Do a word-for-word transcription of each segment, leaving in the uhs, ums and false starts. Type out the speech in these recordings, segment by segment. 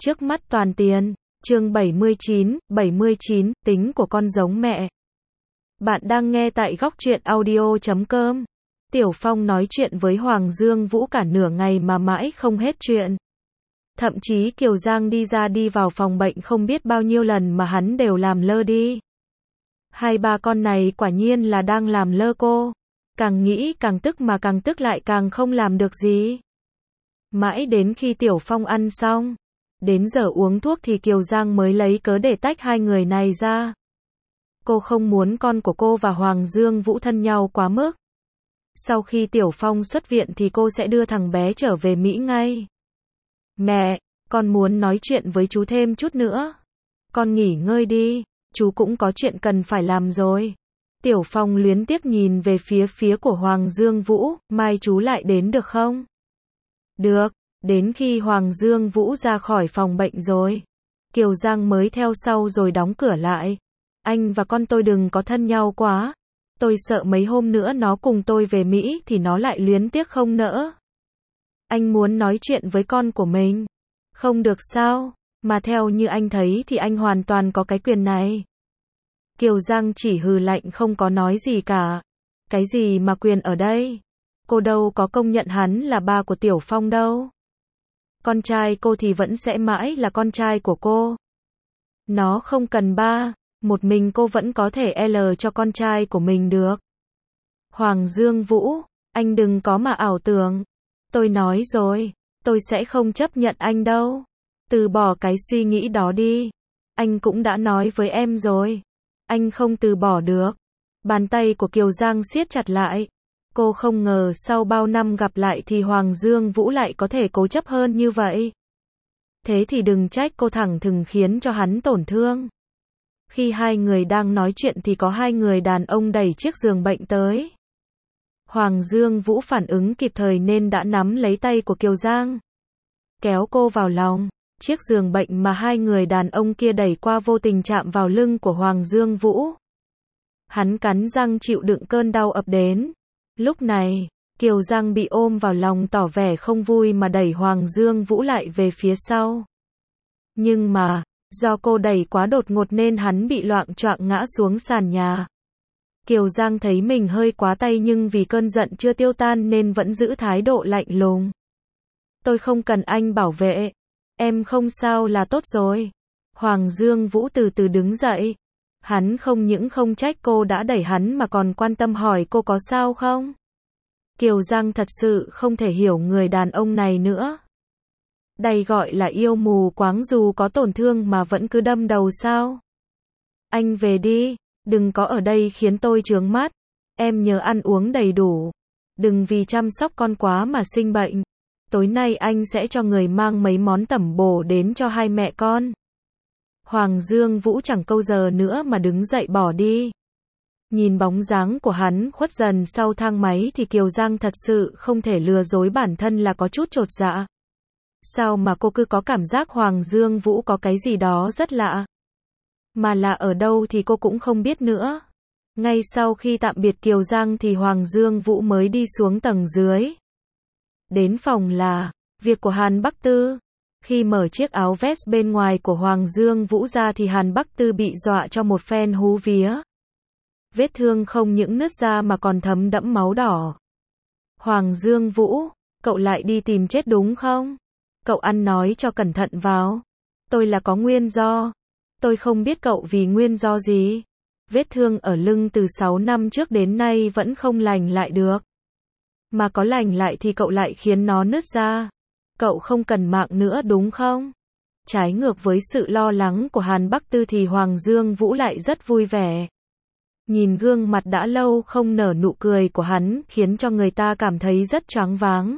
Trước mắt toàn tiền. Chương bảy mươi chín, bảy mươi chín, tính của con giống mẹ. Bạn đang nghe tại góc truyện audio chấm com. Tiểu Phong nói chuyện với Hoàng Dương Vũ cả nửa ngày mà mãi không hết chuyện. Thậm chí Kiều Giang đi ra đi vào phòng bệnh không biết bao nhiêu lần mà hắn đều làm lơ đi. Hai ba con này quả nhiên là đang làm lơ cô. Càng nghĩ càng tức mà càng tức lại càng không làm được gì. Mãi đến khi Tiểu Phong ăn xong, đến giờ uống thuốc thì Kiều Giang mới lấy cớ để tách hai người này ra. Cô không muốn con của cô và Hoàng Dương Vũ thân nhau quá mức. Sau khi Tiểu Phong xuất viện thì cô sẽ đưa thằng bé trở về Mỹ ngay. Mẹ, con muốn nói chuyện với chú thêm chút nữa. Con nghỉ ngơi đi, chú cũng có chuyện cần phải làm rồi. Tiểu Phong luyến tiếc nhìn về phía phía của Hoàng Dương Vũ, mai chú lại đến được không? Được, đến khi Hoàng Dương Vũ ra khỏi phòng bệnh rồi. Kiều Giang mới theo sau rồi đóng cửa lại. Anh và con tôi đừng có thân nhau quá. Tôi sợ mấy hôm nữa nó cùng tôi về Mỹ thì nó lại luyến tiếc không nỡ. Anh muốn nói chuyện với con của mình. Không được sao, mà theo như anh thấy thì anh hoàn toàn có cái quyền này. Kiều Giang chỉ hừ lạnh không có nói gì cả. Cái gì mà quyền ở đây? Cô đâu có công nhận hắn là ba của Tiểu Phong đâu. Con trai cô thì vẫn sẽ mãi là con trai của cô. Nó không cần ba, một mình cô vẫn có thể L cho con trai của mình được. Hoàng Dương Vũ, anh đừng có mà ảo tưởng. Tôi nói rồi, tôi sẽ không chấp nhận anh đâu. Từ bỏ cái suy nghĩ đó đi. Anh cũng đã nói với em rồi. Anh không từ bỏ được. Bàn tay của Kiều Giang siết chặt lại. Cô không ngờ sau bao năm gặp lại thì Hoàng Dương Vũ lại có thể cố chấp hơn như vậy. Thế thì đừng trách cô thẳng thừng khiến cho hắn tổn thương. Khi hai người đang nói chuyện thì có hai người đàn ông đẩy chiếc giường bệnh tới. Hoàng Dương Vũ phản ứng kịp thời nên đã nắm lấy tay của Kiều Giang, kéo cô vào lòng. Chiếc giường bệnh mà hai người đàn ông kia đẩy qua vô tình chạm vào lưng của Hoàng Dương Vũ. Hắn cắn răng chịu đựng cơn đau ập đến. Lúc này, Kiều Giang bị ôm vào lòng tỏ vẻ không vui mà đẩy Hoàng Dương Vũ lại về phía sau. Nhưng mà, do cô đẩy quá đột ngột nên hắn bị loạng choạng ngã xuống sàn nhà. Kiều Giang thấy mình hơi quá tay nhưng vì cơn giận chưa tiêu tan nên vẫn giữ thái độ lạnh lùng. Tôi không cần anh bảo vệ. Em không sao là tốt rồi. Hoàng Dương Vũ từ từ đứng dậy. Hắn không những không trách cô đã đẩy hắn mà còn quan tâm hỏi cô có sao không. Kiều Giang thật sự không thể hiểu người đàn ông này nữa. Đây gọi là yêu mù quáng, dù có tổn thương mà vẫn cứ đâm đầu sao. Anh về đi, đừng có ở đây khiến tôi chướng mắt. Em nhớ ăn uống đầy đủ. Đừng vì chăm sóc con quá mà sinh bệnh. Tối nay anh sẽ cho người mang mấy món tẩm bổ đến cho hai mẹ con. Hoàng Dương Vũ chẳng câu giờ nữa mà đứng dậy bỏ đi. Nhìn bóng dáng của hắn khuất dần sau thang máy thì Kiều Giang thật sự không thể lừa dối bản thân là có chút chột dạ. Sao mà cô cứ có cảm giác Hoàng Dương Vũ có cái gì đó rất lạ. Mà là ở đâu thì cô cũng không biết nữa. Ngay sau khi tạm biệt Kiều Giang thì Hoàng Dương Vũ mới đi xuống tầng dưới. Đến phòng là việc của Hàn Bắc Tư. Khi mở chiếc áo vest bên ngoài của Hoàng Dương Vũ ra thì Hàn Bắc Tư bị dọa cho một phen hú vía. Vết thương không những nứt ra mà còn thấm đẫm máu đỏ. Hoàng Dương Vũ, cậu lại đi tìm chết đúng không? Cậu ăn nói cho cẩn thận vào. Tôi là có nguyên do. Tôi không biết cậu vì nguyên do gì. Vết thương ở lưng từ sáu năm trước đến nay vẫn không lành lại được. Mà có lành lại thì cậu lại khiến nó nứt ra. Cậu không cần mạng nữa đúng không? Trái ngược với sự lo lắng của Hàn Bắc Tư thì Hoàng Dương Vũ lại rất vui vẻ. Nhìn gương mặt đã lâu không nở nụ cười của hắn khiến cho người ta cảm thấy rất choáng váng.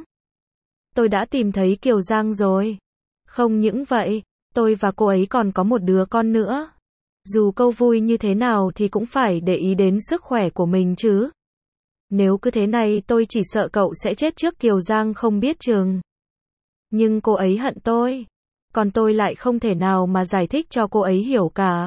Tôi đã tìm thấy Kiều Giang rồi. Không những vậy, tôi và cô ấy còn có một đứa con nữa. Dù câu vui như thế nào thì cũng phải để ý đến sức khỏe của mình chứ. Nếu cứ thế này tôi chỉ sợ cậu sẽ chết trước Kiều Giang không biết chừng. Nhưng cô ấy hận tôi. Còn tôi lại không thể nào mà giải thích cho cô ấy hiểu cả.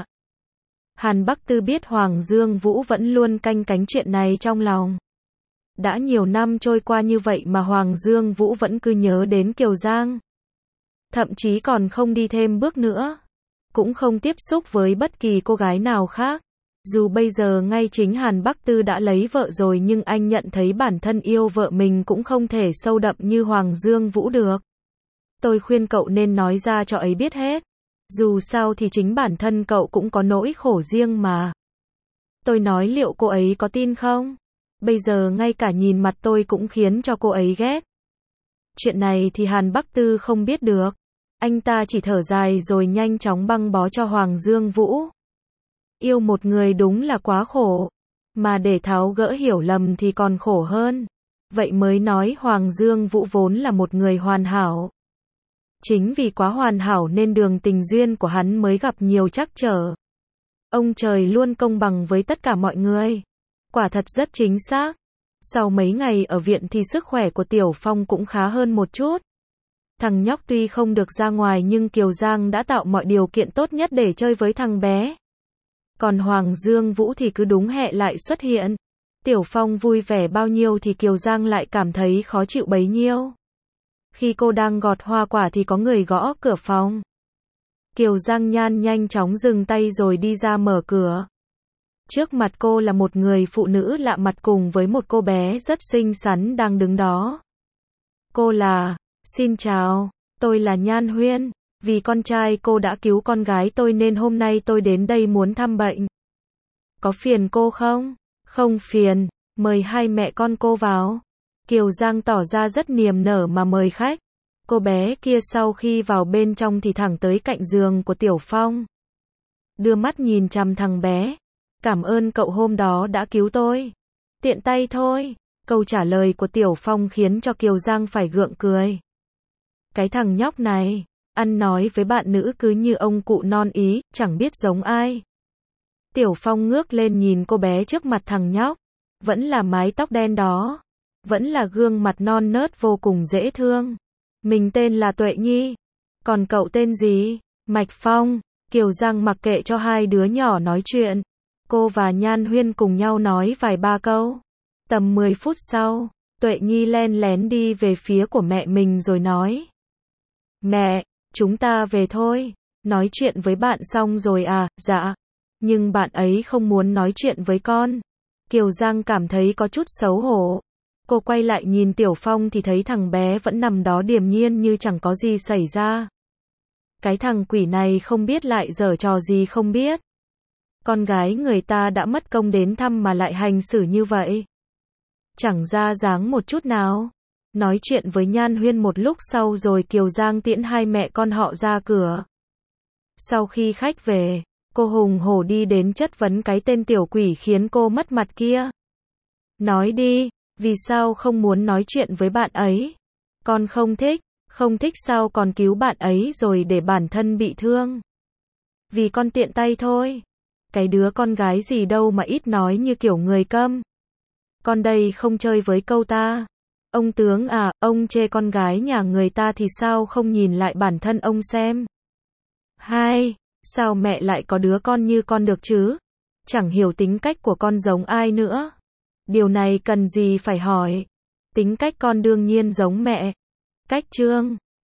Hàn Bắc Tư biết Hoàng Dương Vũ vẫn luôn canh cánh chuyện này trong lòng. Đã nhiều năm trôi qua như vậy mà Hoàng Dương Vũ vẫn cứ nhớ đến Kiều Giang. Thậm chí còn không đi thêm bước nữa. Cũng không tiếp xúc với bất kỳ cô gái nào khác. Dù bây giờ ngay chính Hàn Bắc Tư đã lấy vợ rồi nhưng anh nhận thấy bản thân yêu vợ mình cũng không thể sâu đậm như Hoàng Dương Vũ được. Tôi khuyên cậu nên nói ra cho ấy biết hết. Dù sao thì chính bản thân cậu cũng có nỗi khổ riêng mà. Tôi nói liệu cô ấy có tin không? Bây giờ ngay cả nhìn mặt tôi cũng khiến cho cô ấy ghét. Chuyện này thì Hàn Bắc Tư không biết được. Anh ta chỉ thở dài rồi nhanh chóng băng bó cho Hoàng Dương Vũ. Yêu một người đúng là quá khổ. Mà để tháo gỡ hiểu lầm thì còn khổ hơn. Vậy mới nói Hoàng Dương Vũ vốn là một người hoàn hảo. Chính vì quá hoàn hảo nên đường tình duyên của hắn mới gặp nhiều trắc trở. Ông trời luôn công bằng với tất cả mọi người. Quả thật rất chính xác. Sau mấy ngày ở viện thì sức khỏe của Tiểu Phong cũng khá hơn một chút. Thằng nhóc tuy không được ra ngoài nhưng Kiều Giang đã tạo mọi điều kiện tốt nhất để chơi với thằng bé. Còn Hoàng Dương Vũ thì cứ đúng hẹ lại xuất hiện. Tiểu Phong vui vẻ bao nhiêu thì Kiều Giang lại cảm thấy khó chịu bấy nhiêu. Khi cô đang gọt hoa quả thì có người gõ cửa phòng. Kiều Giang Nhan nhanh chóng dừng tay rồi đi ra mở cửa. Trước mặt cô là một người phụ nữ lạ mặt cùng với một cô bé rất xinh xắn đang đứng đó. Cô là, xin chào, tôi là Nhan Huyên. Vì con trai cô đã cứu con gái tôi nên hôm nay tôi đến đây muốn thăm bệnh. Có phiền cô không? Không phiền, mời hai mẹ con cô vào. Kiều Giang tỏ ra rất niềm nở mà mời khách. Cô bé kia sau khi vào bên trong thì thẳng tới cạnh giường của Tiểu Phong. Đưa mắt nhìn chằm thằng bé. Cảm ơn cậu hôm đó đã cứu tôi. Tiện tay thôi. Câu trả lời của Tiểu Phong khiến cho Kiều Giang phải gượng cười. Cái thằng nhóc này, ăn nói với bạn nữ cứ như ông cụ non ý, chẳng biết giống ai. Tiểu Phong ngước lên nhìn cô bé trước mặt thằng nhóc. Vẫn là mái tóc đen đó. Vẫn là gương mặt non nớt vô cùng dễ thương. Mình tên là Tuệ Nhi. Còn cậu tên gì? Mạch Phong. Kiều Giang mặc kệ cho hai đứa nhỏ nói chuyện. Cô và Nhan Huyên cùng nhau nói vài ba câu. Tầm mười phút sau, Tuệ Nhi len lén đi về phía của mẹ mình rồi nói. Mẹ, chúng ta về thôi. Nói chuyện với bạn xong rồi à? Dạ. Nhưng bạn ấy không muốn nói chuyện với con. Kiều Giang cảm thấy có chút xấu hổ. Cô quay lại nhìn Tiểu Phong thì thấy thằng bé vẫn nằm đó điềm nhiên như chẳng có gì xảy ra. Cái thằng quỷ này không biết lại giở trò gì không biết. Con gái người ta đã mất công đến thăm mà lại hành xử như vậy. Chẳng ra dáng một chút nào. Nói chuyện với Nhan Huyên một lúc sau rồi Kiều Giang tiễn hai mẹ con họ ra cửa. Sau khi khách về, cô hùng hổ đi đến chất vấn cái tên tiểu quỷ khiến cô mất mặt kia. Nói đi, vì sao không muốn nói chuyện với bạn ấy? Con không thích, không thích sao còn cứu bạn ấy rồi để bản thân bị thương? Vì con tiện tay thôi. Cái đứa con gái gì đâu mà ít nói như kiểu người câm. Con đây không chơi với câu ta. Ông tướng à, ông chê con gái nhà người ta thì sao không nhìn lại bản thân ông xem? Hai, sao mẹ lại có đứa con như con được chứ? Chẳng hiểu tính cách của con giống ai nữa. Điều này cần gì phải hỏi. Tính cách con đương nhiên giống mẹ. Cách chương